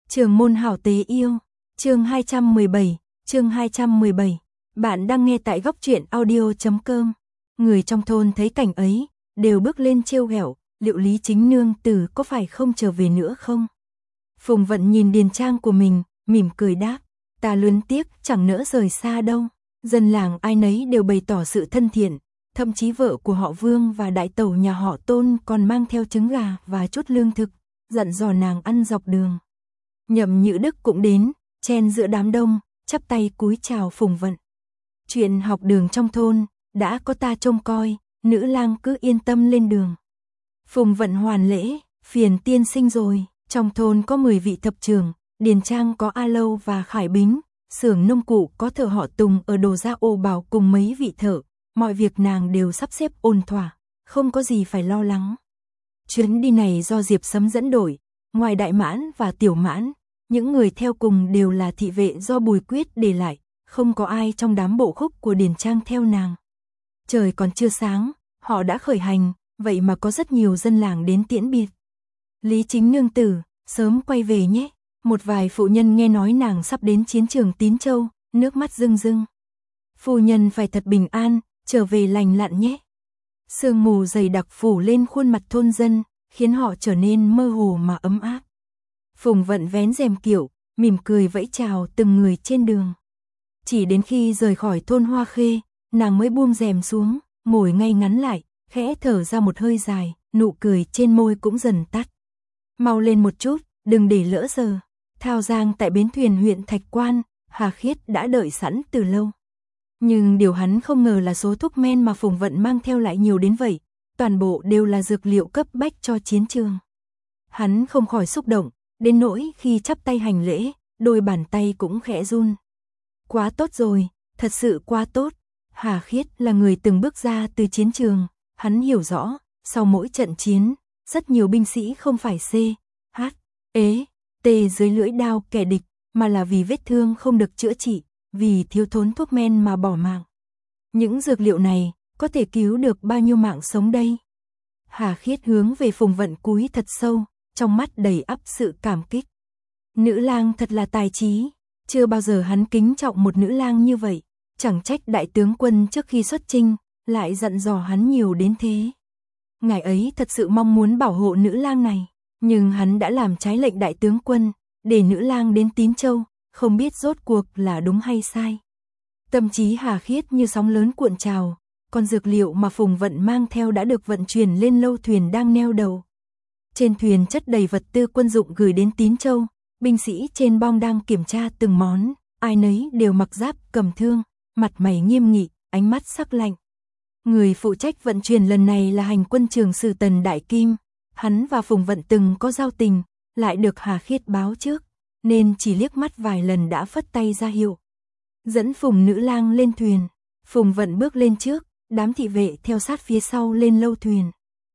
Trường môn hảo tế yêu, chương 217, chương 217. Bạn đang nghe tại góc truyện audio.com. Người trong thôn thấy cảnh ấy, đều bước lên trêu ghẹo, liệu Lý Chính nương tử có phải không trở về nữa không? Phùng Vận nhìn điền trang của mình, mỉm cười đáp, ta luyến tiếc chẳng nỡ rời xa đâu. Dân làng ai nấy đều bày tỏ sự thân thiện, thậm chí vợ của họ Vương và đại tẩu nhà họ Tôn còn mang theo trứng gà và chút lương thực, dặn dò nàng ăn dọc đường. Nhậm Nhữ Đức cũng đến, chen giữa đám đông, chắp tay cúi chào Phùng Vận. Chuyện học đường trong thôn, đã có ta trông coi, nữ lang cứ yên tâm lên đường. Phùng Vận hoàn lễ, phiền tiên sinh rồi, trong thôn có 10 vị thập trưởng, điền trang có A Lâu và Khải Bính, xưởng nông cụ có thợ họ Tùng ở Đồ Gia Ô Bảo cùng mấy vị thợ, mọi việc nàng đều sắp xếp ổn thỏa, không có gì phải lo lắng. Chuyến đi này do Diệp Sấm dẫn đội, ngoài Đại Mãn và Tiểu Mãn, những người theo cùng đều là thị vệ do Bùi Quyết để lại, không có ai trong đám bộ khúc của điền trang theo nàng. Trời còn chưa sáng, họ đã khởi hành, vậy mà có rất nhiều dân làng đến tiễn biệt. Lý Chính nương tử, sớm quay về nhé. Một vài phụ nhân nghe nói nàng sắp đến chiến trường Tín Châu, nước mắt rưng rưng. Phu nhân phải thật bình an, trở về lành lặn nhé. Sương mù dày đặc phủ lên khuôn mặt thôn dân, khiến họ trở nên mơ hồ mà ấm áp. Phùng Vận vén rèm kiệu, mỉm cười vẫy chào từng người trên đường. Chỉ đến khi rời khỏi thôn Hoa Khê, nàng mới buông rèm xuống, ngồi ngay ngắn lại, khẽ thở ra một hơi dài, nụ cười trên môi cũng dần tắt. Mau lên một chút, đừng để lỡ giờ. Thao Giang tại bến thuyền huyện Thạch Quan, Hà Khiết đã đợi sẵn từ lâu. Nhưng điều hắn không ngờ là số thuốc men mà Phùng Vận mang theo lại nhiều đến vậy, toàn bộ đều là dược liệu cấp bách cho chiến trường. Hắn không khỏi xúc động, đến nỗi khi chắp tay hành lễ, đôi bàn tay cũng khẽ run. Quá tốt rồi, thật sự quá tốt. Hà Khiết là người từng bước ra từ chiến trường, hắn hiểu rõ, sau mỗi trận chiến, rất nhiều binh sĩ không phải C, H, E, T dưới lưỡi đao kẻ địch, mà là vì vết thương không được chữa trị, vì thiếu thốn thuốc men mà bỏ mạng. Những dược liệu này có thể cứu được bao nhiêu mạng sống đây? Hà Khiết hướng về Phùng Vận cúi thật sâu, trong mắt đầy ắp sự cảm kích. Nữ lang thật là tài trí, chưa bao giờ hắn kính trọng một nữ lang như vậy, chẳng trách đại tướng quân trước khi xuất chinh lại dặn dò hắn nhiều đến thế. Ngài ấy thật sự mong muốn bảo hộ nữ lang này, nhưng hắn đã làm trái lệnh đại tướng quân, để nữ lang đến Tín Châu, không biết rốt cuộc là đúng hay sai. Tâm trí Hà Khiết như sóng lớn cuộn trào, còn dược liệu mà Phùng Vận mang theo đã được vận chuyển lên lâu thuyền đang neo đầu. Trên thuyền chất đầy vật tư quân dụng gửi đến Tín Châu, binh sĩ trên bong đang kiểm tra từng món, ai nấy đều mặc giáp cầm thương, mặt mày nghiêm nghị, ánh mắt sắc lạnh. Người phụ trách vận chuyển lần này là hành quân trường sử Tần Đại Kim, hắn và Phùng Vận từng có giao tình, lại được Hà Khiết báo trước, nên chỉ liếc mắt vài lần đã phất tay ra hiệu. Dẫn Phùng nữ lang lên thuyền, Phùng Vận bước lên trước, đám thị vệ theo sát phía sau lên lâu thuyền.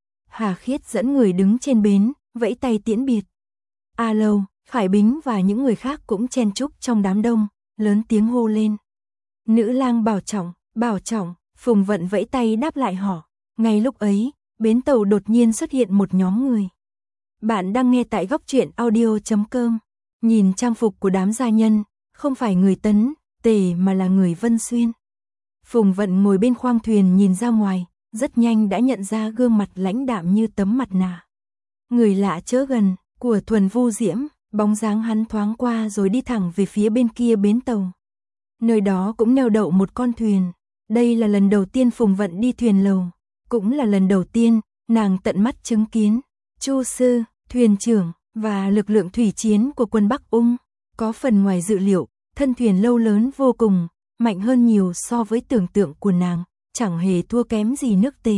Hà Khiết dẫn người đứng trên bến, vẫy tay tiễn biệt. A Lâu, Khải Bính và những người khác cũng chen chúc trong đám đông, lớn tiếng hô lên. Nữ lang bảo trọng, Phùng Vận vẫy tay đáp lại họ. Ngay lúc ấy, bến tàu đột nhiên xuất hiện một nhóm người. Bạn đang nghe tại góc truyện audio.com. Nhìn trang phục của đám gia nhân, không phải người Tấn, Tề mà là người Vân Xuyên. Phùng Vận ngồi bên khoang thuyền nhìn ra ngoài, rất nhanh đã nhận ra gương mặt lãnh đạm như tấm mặt nạ. Người lạ chớ gần, của Thuần Vu Diễm, bóng dáng hắn thoáng qua rồi đi thẳng về phía bên kia bến tàu. Nơi đó cũng neo đậu một con thuyền. Đây là lần đầu tiên Phùng Vận đi thuyền lầu, cũng là lần đầu tiên nàng tận mắt chứng kiến Chu sư, thuyền trưởng và lực lượng thủy chiến của quân Bắc Ung. Có phần ngoài dự liệu, thân thuyền lâu lớn vô cùng, mạnh hơn nhiều so với tưởng tượng của nàng, chẳng hề thua kém gì nước Tề.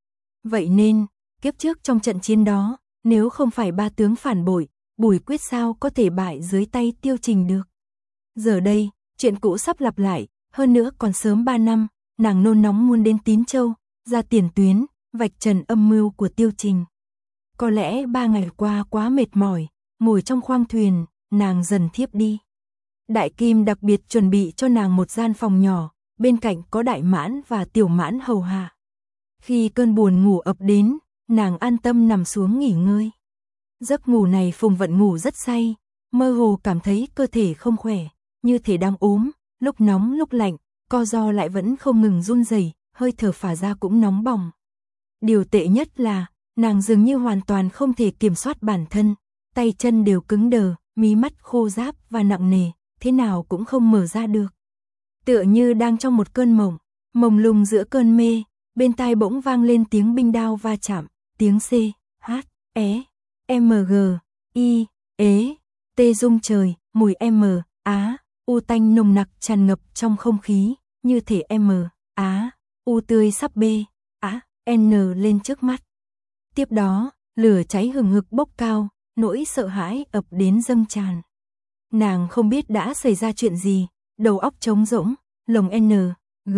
Vậy nên, kiếp trước trong trận chiến đó, nếu không phải ba tướng phản bội, Bùi Quyết sao có thể bại dưới tay Tiêu Trình được. Giờ đây, chuyện cũ sắp lặp lại, hơn nữa còn sớm 3 năm, nàng nôn nóng muốn đến Tín Châu, ra tiền tuyến, vạch trần âm mưu của Tiêu Trình. Có lẽ 3 ngày qua quá mệt mỏi, ngồi trong khoang thuyền, nàng dần thiếp đi. Đại Kim đặc biệt chuẩn bị cho nàng một gian phòng nhỏ, bên cạnh có Đại Mãn và Tiểu Mãn hầu hạ. Khi cơn buồn ngủ ập đến, nàng an tâm nằm xuống nghỉ ngơi. Giấc ngủ này Phùng Vận ngủ rất say, mơ hồ cảm thấy cơ thể không khỏe, như thể đang ốm, lúc nóng lúc lạnh, co ro lại vẫn không ngừng run rẩy, hơi thở phả ra cũng nóng bỏng. Điều tệ nhất là, nàng dường như hoàn toàn không thể kiểm soát bản thân, tay chân đều cứng đờ, mí mắt khô ráp và nặng nề, thế nào cũng không mở ra được. Tựa như đang trong một cơn mộng, mông lung giữa cơn mê, bên tai bỗng vang lên tiếng binh đao va chạm, tiếng C, H, E, M, G, I, ế, T rung trời, mùi M, Á, U tanh nồng nặc tràn ngập trong không khí, như thể M, Á, U tươi sắp B, Á, N lên trước mắt. Tiếp đó, lửa cháy hừng hực bốc cao, nỗi sợ hãi ập đến dâng tràn. Nàng không biết đã xảy ra chuyện gì, đầu óc trống rỗng, lồng N, G,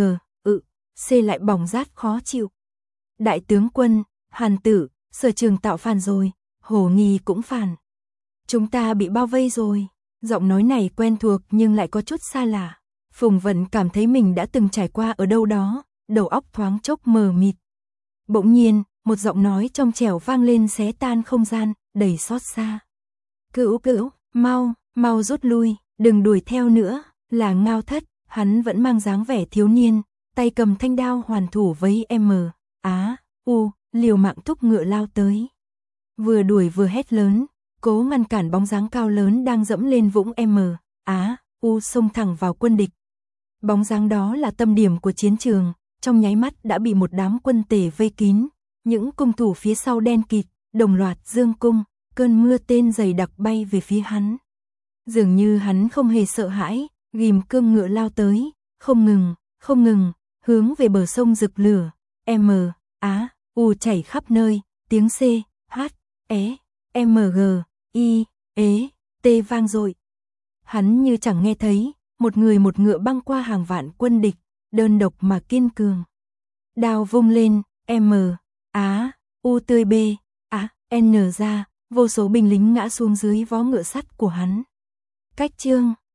C lại bỏng rát khó chịu. Đại tướng quân, Hàn Tử, Sở Trường Tạo phản rồi, Hồ Nghi cũng phản. Chúng ta bị bao vây rồi. Giọng nói này quen thuộc nhưng lại có chút xa lạ. Phùng Vận cảm thấy mình đã từng trải qua ở đâu đó, đầu óc thoáng chốc mờ mịt. Bỗng nhiên, một giọng nói trong trẻo vang lên xé tan không gian, đầy xót xa. Cữu, mau rút lui, đừng đuổi theo nữa. Là Ngao Thất, hắn vẫn mang dáng vẻ thiếu niên, tay cầm thanh đao hoàn thủ với M, Á, U, liều mạng thúc ngựa lao tới. Vừa đuổi vừa hét lớn, cố ngăn cản bóng dáng cao lớn đang dẫm lên vũng M, Á, U xông thẳng vào quân địch. Bóng dáng đó là tâm điểm của chiến trường, trong nháy mắt đã bị một đám quân tể vây kín, những cung thủ phía sau đen kịt, đồng loạt giương cung, cơn mưa tên dày đặc bay về phía hắn. Dường như hắn không hề sợ hãi, ghim cương ngựa lao tới, không ngừng, hướng về bờ sông rực lửa, M, Á, U chảy khắp nơi, tiếng C, H, E, M, G, I, ế, T vang dội. Hắn như chẳng nghe thấy, một người một ngựa băng qua hàng vạn quân địch, đơn độc mà kiên cường. Đao vung lên, M, Á, U tươi B, Á, N ra, vô số binh lính ngã xuống dưới vó ngựa sắt của hắn. Cách chương